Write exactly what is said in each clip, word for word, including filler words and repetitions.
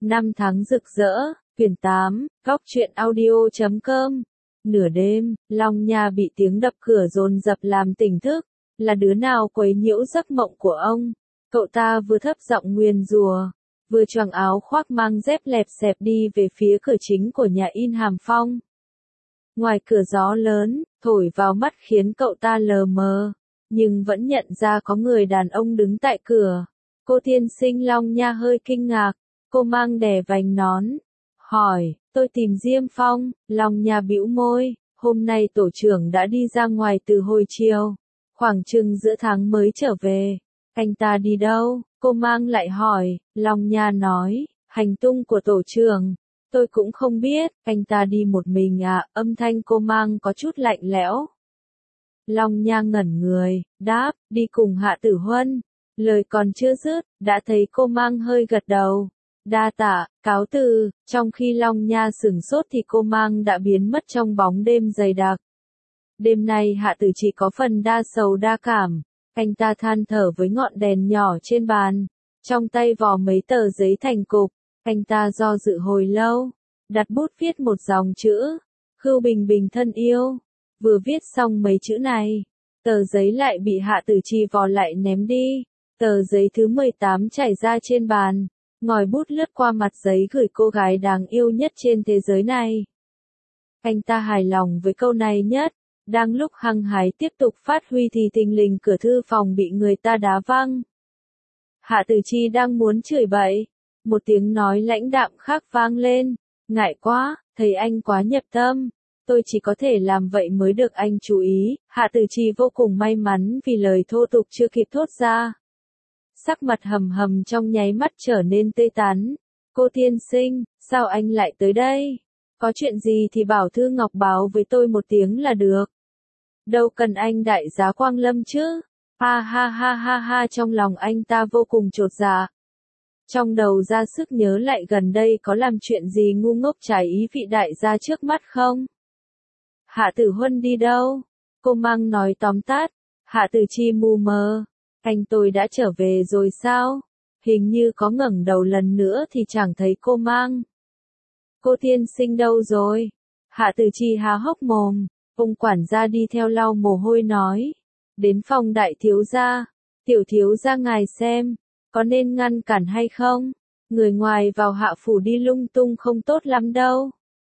Năm tháng rực rỡ, quyển tám, góc truyện audio chấm com. Nửa đêm, Long Nha bị tiếng đập cửa dồn dập làm tỉnh thức, là đứa nào quấy nhiễu giấc mộng của ông. Cậu ta vừa thấp giọng nguyền rủa, vừa choàng áo khoác mang dép lẹp xẹp đi về phía cửa chính của nhà in Hàm Phong. Ngoài cửa gió lớn, thổi vào mắt khiến cậu ta lờ mờ, nhưng vẫn nhận ra có người đàn ông đứng tại cửa. Cô tiên sinh Long Nha hơi kinh ngạc, cô mang đè vành nón, hỏi, tôi tìm Diêm Phong. Long Nha bĩu môi, hôm nay tổ trưởng đã đi ra ngoài từ hồi chiều, khoảng chừng giữa tháng mới trở về. Anh ta đi đâu? Cô mang lại hỏi. Long Nha nói, hành tung của tổ trưởng, tôi cũng không biết, anh ta đi một mình à, âm thanh cô mang có chút lạnh lẽo. Long Nha ngẩn người, đáp, đi cùng Hạ Tử Huân. Lời còn chưa dứt, đã thấy cô mang hơi gật đầu. Đa tạ, cáo từ. Trong khi Long Nha sửng sốt thì cô mang đã biến mất trong bóng đêm dày đặc. Đêm nay Hạ Tử chỉ có phần đa sầu đa cảm. Anh ta than thở với ngọn đèn nhỏ trên bàn, trong tay vò mấy tờ giấy thành cục. Anh ta do dự hồi lâu, đặt bút viết một dòng chữ, Khưu Bình Bình thân yêu. Vừa viết xong mấy chữ này, tờ giấy lại bị Hạ Tử Chi vò lại ném đi. Tờ giấy thứ mười tám chảy ra trên bàn, ngòi bút lướt qua mặt giấy gửi cô gái đáng yêu nhất trên thế giới này. Anh ta hài lòng với câu này nhất. Đang lúc hăng hái tiếp tục phát huy thì thình lình cửa thư phòng bị người ta đá văng. Hạ Tử Chi đang muốn chửi bậy, một tiếng nói lãnh đạm khác vang lên, ngại quá, thấy anh quá nhập tâm, tôi chỉ có thể làm vậy mới được anh chú ý. Hạ Tử Chi vô cùng may mắn vì lời thô tục chưa kịp thốt ra. Sắc mặt hầm hầm trong nháy mắt trở nên tê tắn. Cô tiên sinh, sao anh lại tới đây? Có chuyện gì thì bảo Thư Ngọc báo với tôi một tiếng là được. Đâu cần anh đại giá quang lâm chứ. Ha ha ha ha ha, trong lòng anh ta vô cùng chột dạ. Trong đầu ra sức nhớ lại gần đây có làm chuyện gì ngu ngốc trái ý vị đại gia trước mắt không? Hạ Tử Huân đi đâu? Cô mang nói tóm tắt. Hạ Tử Chi mù mờ. Anh tôi đã trở về rồi sao? Hình như có ngẩng đầu lần nữa thì chẳng thấy cô mang. Cô tiên sinh đâu rồi? Hạ Tử Chi há hốc mồm. Ông quản gia đi theo lau mồ hôi nói. Đến phòng đại thiếu gia. Tiểu thiếu gia ngài xem, có nên ngăn cản hay không? Người ngoài vào hạ phủ đi lung tung không tốt lắm đâu.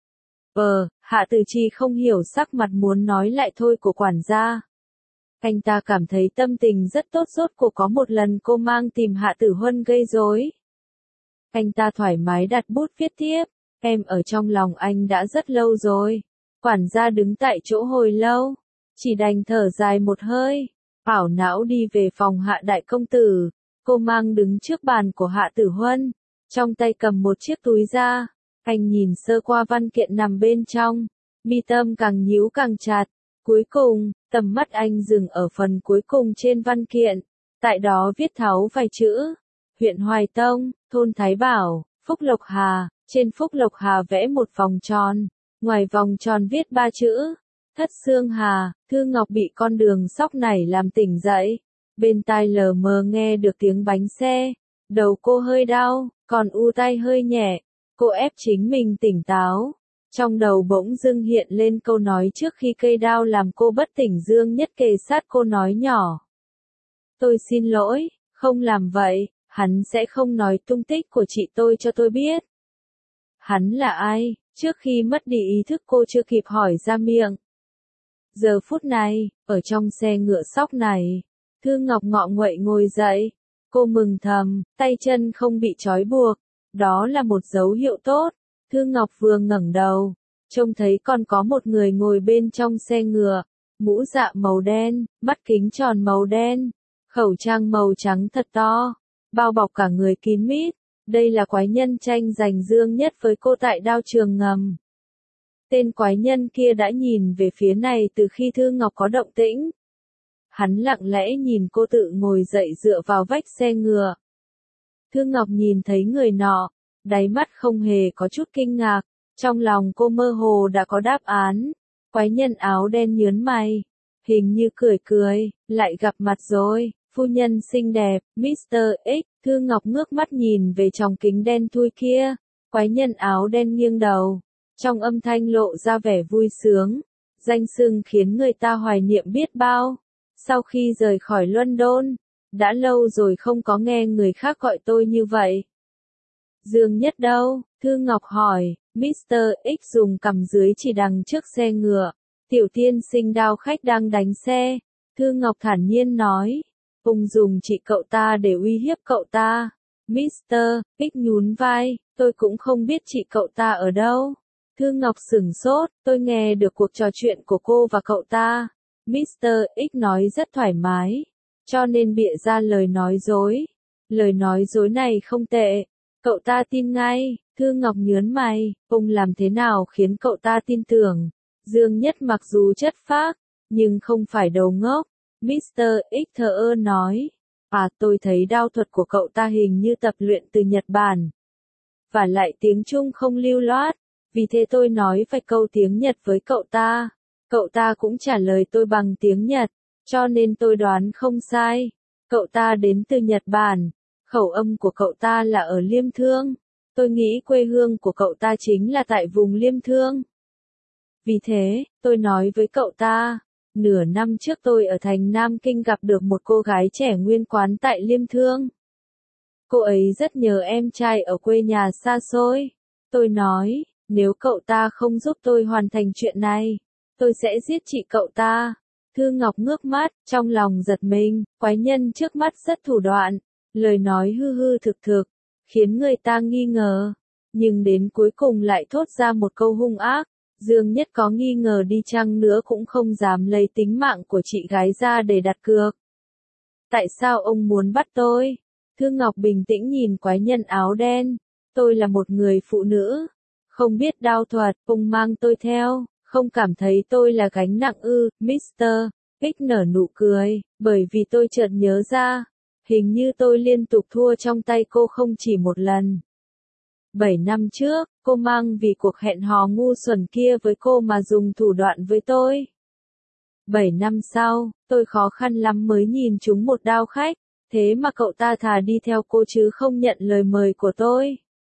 Ờ, Hạ Tử Chi không hiểu sắc mặt muốn nói lại thôi của quản gia. Anh ta cảm thấy tâm tình rất tốt, rốt cuộc có một lần cô mang tìm Hạ Tử Huân gây rối. Anh ta thoải mái đặt bút viết tiếp, em ở trong lòng anh đã rất lâu rồi. Quản gia đứng tại chỗ hồi lâu, chỉ đành thở dài một hơi, ảo não đi về phòng Hạ đại công tử. Cô mang đứng trước bàn của Hạ Tử Huân, trong tay cầm một chiếc túi da. Anh nhìn sơ qua văn kiện nằm bên trong, mi tâm càng nhíu càng chặt. Cuối cùng, tầm mắt anh dừng ở phần cuối cùng trên văn kiện. Tại đó viết tháo vài chữ. Huyện Hoài Tông, thôn Thái Bảo, Phúc Lộc Hà. Trên Phúc Lộc Hà vẽ một vòng tròn. Ngoài vòng tròn viết ba chữ. Thất Xương Hà. Thư Ngọc bị con đường sóc này làm tỉnh dậy. Bên tai lờ mờ nghe được tiếng bánh xe. Đầu cô hơi đau, còn u tay hơi nhẹ. Cô ép chính mình tỉnh táo. Trong đầu bỗng dưng hiện lên câu nói trước khi cây đao làm cô bất tỉnh. Dương Nhất kề sát cô nói nhỏ. Tôi xin lỗi, không làm vậy, hắn sẽ không nói tung tích của chị tôi cho tôi biết. Hắn là ai? Trước khi mất đi ý thức cô chưa kịp hỏi ra miệng. Giờ phút này, ở trong xe ngựa sóc này, Thư Ngọc ngọ nguậy ngồi dậy. Cô mừng thầm, tay chân không bị trói buộc. Đó là một dấu hiệu tốt. Thư Ngọc vừa ngẩng đầu, trông thấy còn có một người ngồi bên trong xe ngựa, mũ dạ màu đen, mắt kính tròn màu đen, khẩu trang màu trắng thật to, bao bọc cả người kín mít. Đây là quái nhân tranh giành Dương Nhất với cô tại đao trường ngầm. Tên quái nhân kia đã nhìn về phía này từ khi Thư Ngọc có động tĩnh. Hắn lặng lẽ nhìn cô tự ngồi dậy dựa vào vách xe ngựa. Thư Ngọc nhìn thấy người nọ, đáy mắt không hề có chút kinh ngạc, trong lòng cô mơ hồ đã có đáp án. Quái nhân áo đen nhớn mày, hình như cười cười, lại gặp mặt rồi, phu nhân xinh đẹp, mít tơ X, Thư Ngọc ngước mắt nhìn về tròng kính đen thui kia, quái nhân áo đen nghiêng đầu, trong âm thanh lộ ra vẻ vui sướng, danh xưng khiến người ta hoài niệm biết bao. Sau khi rời khỏi London, đã lâu rồi không có nghe người khác gọi tôi như vậy. Dương Nhất đâu? Thư Ngọc hỏi, mít tơ X dùng cằm dưới chỉ đằng trước xe ngựa. Tiểu tiên sinh đao khách đang đánh xe. Thư Ngọc thản nhiên nói, ông dùng chị cậu ta để uy hiếp cậu ta. mít tơ X nhún vai, tôi cũng không biết chị cậu ta ở đâu. Thư Ngọc sửng sốt, tôi nghe được cuộc trò chuyện của cô và cậu ta. mít tơ X nói rất thoải mái, cho nên bịa ra lời nói dối. Lời nói dối này không tệ, cậu ta tin ngay. Thư Ngọc nhớn mày, ông làm thế nào khiến cậu ta tin tưởng? Dương Nhất mặc dù chất phác, nhưng không phải đầu ngốc. mít tơ X thờ ơ nói, à tôi thấy đao thuật của cậu ta hình như tập luyện từ Nhật Bản. Và lại tiếng Trung không lưu loát, vì thế tôi nói vài câu tiếng Nhật với cậu ta. Cậu ta cũng trả lời tôi bằng tiếng Nhật, cho nên tôi đoán không sai. Cậu ta đến từ Nhật Bản, khẩu âm của cậu ta là ở Liêm Thương. Tôi nghĩ quê hương của cậu ta chính là tại vùng Liêm Thương. Vì thế, tôi nói với cậu ta, nửa năm trước tôi ở thành Nam Kinh gặp được một cô gái trẻ nguyên quán tại Liêm Thương. Cô ấy rất nhớ em trai ở quê nhà xa xôi. Tôi nói, nếu cậu ta không giúp tôi hoàn thành chuyện này, tôi sẽ giết chị cậu ta. Thư Ngọc ngước mắt, trong lòng giật mình, quái nhân trước mắt rất thủ đoạn, lời nói hư hư thực thực, khiến người ta nghi ngờ, nhưng đến cuối cùng lại thốt ra một câu hung ác. Dương Nhất có nghi ngờ đi chăng nữa cũng không dám lấy tính mạng của chị gái ra để đặt cược. Tại sao ông muốn bắt tôi? Thư Ngọc bình tĩnh nhìn quái nhân áo đen. Tôi là một người phụ nữ, không biết đao thuật, ông mang tôi theo, không cảm thấy tôi là gánh nặng ư? mít tơ X nở nụ cười, bởi vì tôi chợt nhớ ra, hình như tôi liên tục thua trong tay cô không chỉ một lần. Bảy năm trước, cô mang vì cuộc hẹn hò ngu xuẩn kia với cô mà dùng thủ đoạn với tôi. Bảy năm sau, tôi khó khăn lắm mới nhìn trúng một đao khách, thế mà cậu ta thà đi theo cô chứ không nhận lời mời của tôi.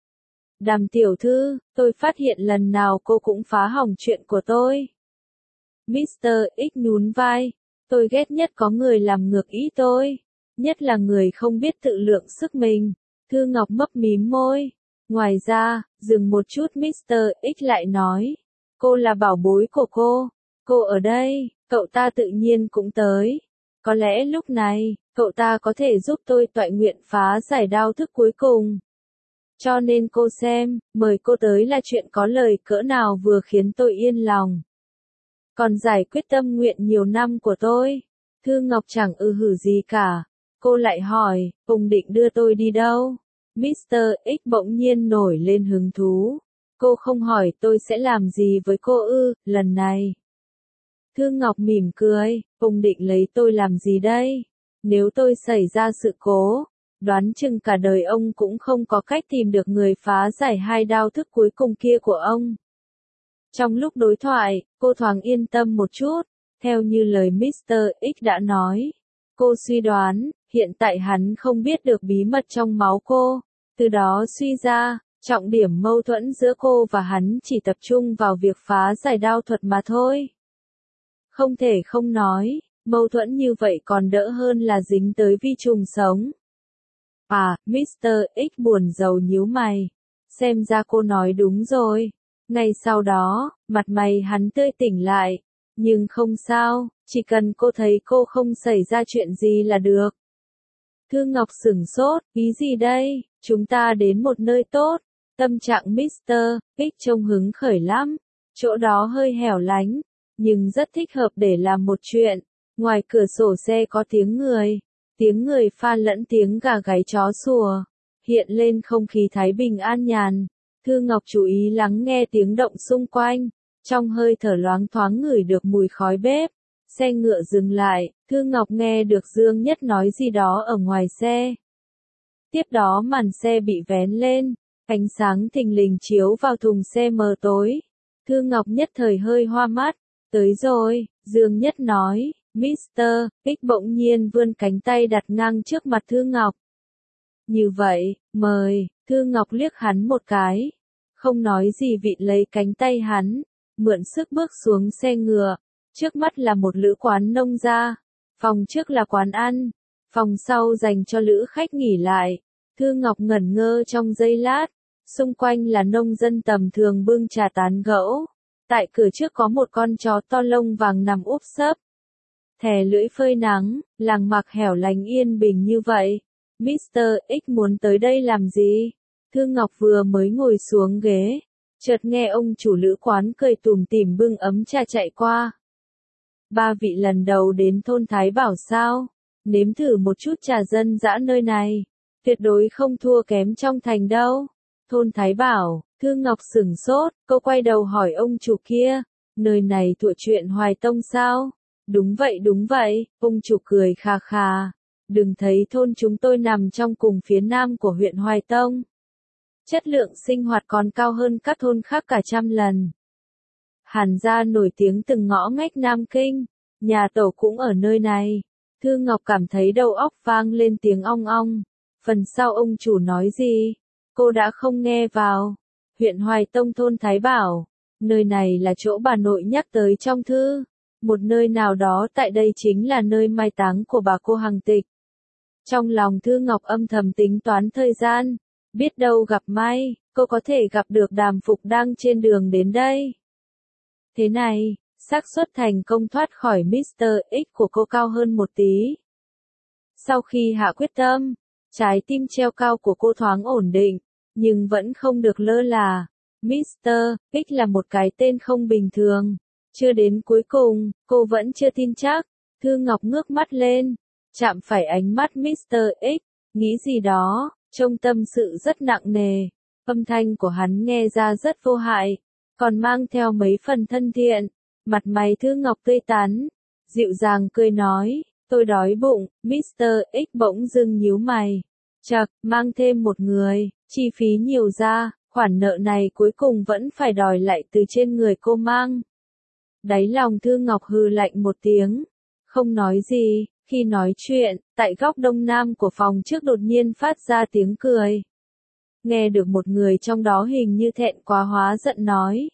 Đàm tiểu thư, tôi phát hiện lần nào cô cũng phá hỏng chuyện của tôi. mít tơ X nhún vai, tôi ghét nhất có người làm ngược ý tôi, nhất là người không biết tự lượng sức mình. Thư Ngọc mấp mím môi. Ngoài ra, dừng một chút mít tơ X lại nói, cô là bảo bối của cô, cô ở đây, cậu ta tự nhiên cũng tới. Có lẽ lúc này, cậu ta có thể giúp tôi toại nguyện phá giải đao thức cuối cùng. Cho nên cô xem, mời cô tới là chuyện có lời cỡ nào vừa khiến tôi yên lòng. Còn giải quyết tâm nguyện nhiều năm của tôi, Thư Ngọc chẳng ư hử gì cả. Cô lại hỏi, ông định đưa tôi đi đâu? mít tơ X bỗng nhiên nổi lên hứng thú. Cô không hỏi tôi sẽ làm gì với cô ư, lần này. Thư Ngọc mỉm cười, ông định lấy tôi làm gì đây? Nếu tôi xảy ra sự cố, đoán chừng cả đời ông cũng không có cách tìm được người phá giải hai đao thức cuối cùng kia của ông. Trong lúc đối thoại, cô thoáng yên tâm một chút, theo như lời mít tơ X đã nói. Cô suy đoán, hiện tại hắn không biết được bí mật trong máu cô, từ đó suy ra, trọng điểm mâu thuẫn giữa cô và hắn chỉ tập trung vào việc phá giải đao thuật mà thôi. Không thể không nói, mâu thuẫn như vậy còn đỡ hơn là dính tới vi trùng sống. À, mít tơ X buồn rầu nhíu mày. Xem ra cô nói đúng rồi. Ngay sau đó, mặt mày hắn tươi tỉnh lại. Nhưng không sao, chỉ cần cô thấy cô không xảy ra chuyện gì là được. Thư Ngọc sửng sốt, ý gì đây? Chúng ta đến một nơi tốt. Tâm trạng mít tơ X trông hứng khởi lắm. Chỗ đó hơi hẻo lánh, nhưng rất thích hợp để làm một chuyện. Ngoài cửa sổ xe có tiếng người. Tiếng người pha lẫn tiếng gà gáy chó sủa. Hiện lên không khí thái bình an nhàn. Thư Ngọc chú ý lắng nghe tiếng động xung quanh. Trong hơi thở loáng thoáng ngửi được mùi khói bếp. Xe ngựa dừng lại, Thư Ngọc nghe được Dương Nhất nói gì đó ở ngoài xe. Tiếp đó màn xe bị vén lên, ánh sáng thình lình chiếu vào thùng xe mờ tối. Thư Ngọc nhất thời hơi hoa mắt. Tới rồi, Dương Nhất nói, mít tơ X bỗng nhiên vươn cánh tay đặt ngang trước mặt Thư Ngọc. Như vậy, mời, Thư Ngọc liếc hắn một cái. Không nói gì vịn lấy cánh tay hắn, mượn sức bước xuống xe ngựa. Trước mắt là một lữ quán nông gia. Phòng trước là quán ăn. Phòng sau dành cho lữ khách nghỉ lại. Thư Ngọc ngẩn ngơ trong giây lát. Xung quanh là nông dân tầm thường bưng trà tán gẫu. Tại cửa trước có một con chó to lông vàng nằm úp sấp. Thè lưỡi phơi nắng, làng mạc hẻo lánh yên bình như vậy. mít tơ X muốn tới đây làm gì? Thư Ngọc vừa mới ngồi xuống ghế. Chợt nghe ông chủ lữ quán cười tủm tỉm bưng ấm trà chạy qua. Ba vị lần đầu đến thôn Thái Bảo sao? Nếm thử một chút trà dân dã nơi này. Tuyệt đối không thua kém trong thành đâu. Thôn Thái Bảo, Thư Ngọc sửng sốt, cô quay đầu hỏi ông chủ kia. Nơi này thuộc chuyện Hoài Tông sao? Đúng vậy đúng vậy, ông chủ cười khà khà. Đừng thấy thôn chúng tôi nằm trong cùng phía nam của huyện Hoài Tông. Chất lượng sinh hoạt còn cao hơn các thôn khác cả trăm lần. Hàn gia nổi tiếng từng ngõ ngách Nam Kinh, nhà tổ cũng ở nơi này. Thư Ngọc cảm thấy đầu óc vang lên tiếng ong ong. Phần sau ông chủ nói gì? Cô đã không nghe vào. Huyện Hoài Tông thôn Thái Bảo. Nơi này là chỗ bà nội nhắc tới trong thư. Một nơi nào đó tại đây chính là nơi mai táng của bà cô Hằng Tịch. Trong lòng Thư Ngọc âm thầm tính toán thời gian. Biết đâu gặp may, cô có thể gặp được Đàm Phục đang trên đường đến đây. Thế này, xác suất thành công thoát khỏi mít tơ X của cô cao hơn một tí. Sau khi hạ quyết tâm, trái tim treo cao của cô thoáng ổn định, nhưng vẫn không được lơ là. mít tơ X là một cái tên không bình thường. Chưa đến cuối cùng, cô vẫn chưa tin chắc. Thư Ngọc ngước mắt lên, chạm phải ánh mắt mít tơ X, nghĩ gì đó, trông tâm sự rất nặng nề. Âm thanh của hắn nghe ra rất vô hại, còn mang theo mấy phần thân thiện. Mặt mày Thư Ngọc tươi tắn, dịu dàng cười nói, tôi đói bụng. mít tơ X bỗng dưng nhíu mày. Chậc, mang thêm một người, chi phí nhiều ra, khoản nợ này cuối cùng vẫn phải đòi lại từ trên người cô mang. Đáy lòng Thư Ngọc hừ lạnh một tiếng, không nói gì. Khi nói chuyện, tại góc đông nam của phòng trước đột nhiên phát ra tiếng cười. Nghe được một người trong đó hình như thẹn quá hóa giận nói.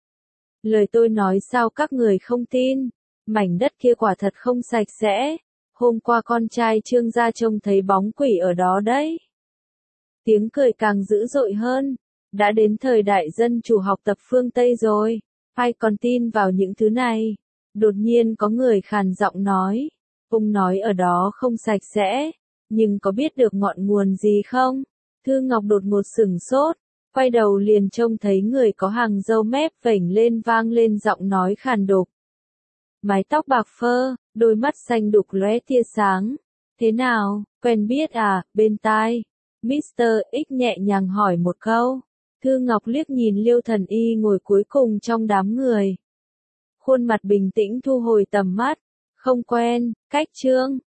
Lời tôi nói sao các người không tin, mảnh đất kia quả thật không sạch sẽ. Hôm qua con trai Trương gia trông thấy bóng quỷ ở đó đấy. Tiếng cười càng dữ dội hơn. Đã đến thời đại dân chủ học tập phương Tây rồi, ai còn tin vào những thứ này. Đột nhiên có người khàn giọng nói. Ông nói ở đó không sạch sẽ, nhưng có biết được ngọn nguồn gì không? Thư Ngọc đột ngột sửng sốt, quay đầu liền trông thấy người có hàng râu mép vểnh lên vang lên giọng nói khàn đục. Mái tóc bạc phơ, đôi mắt xanh đục lóe tia sáng. Thế nào, quen biết à, bên tai? mít tơ X nhẹ nhàng hỏi một câu. Thư Ngọc liếc nhìn Liêu Thần Y ngồi cuối cùng trong đám người. Khuôn mặt bình tĩnh thu hồi tầm mắt. Không quen, cách Trương.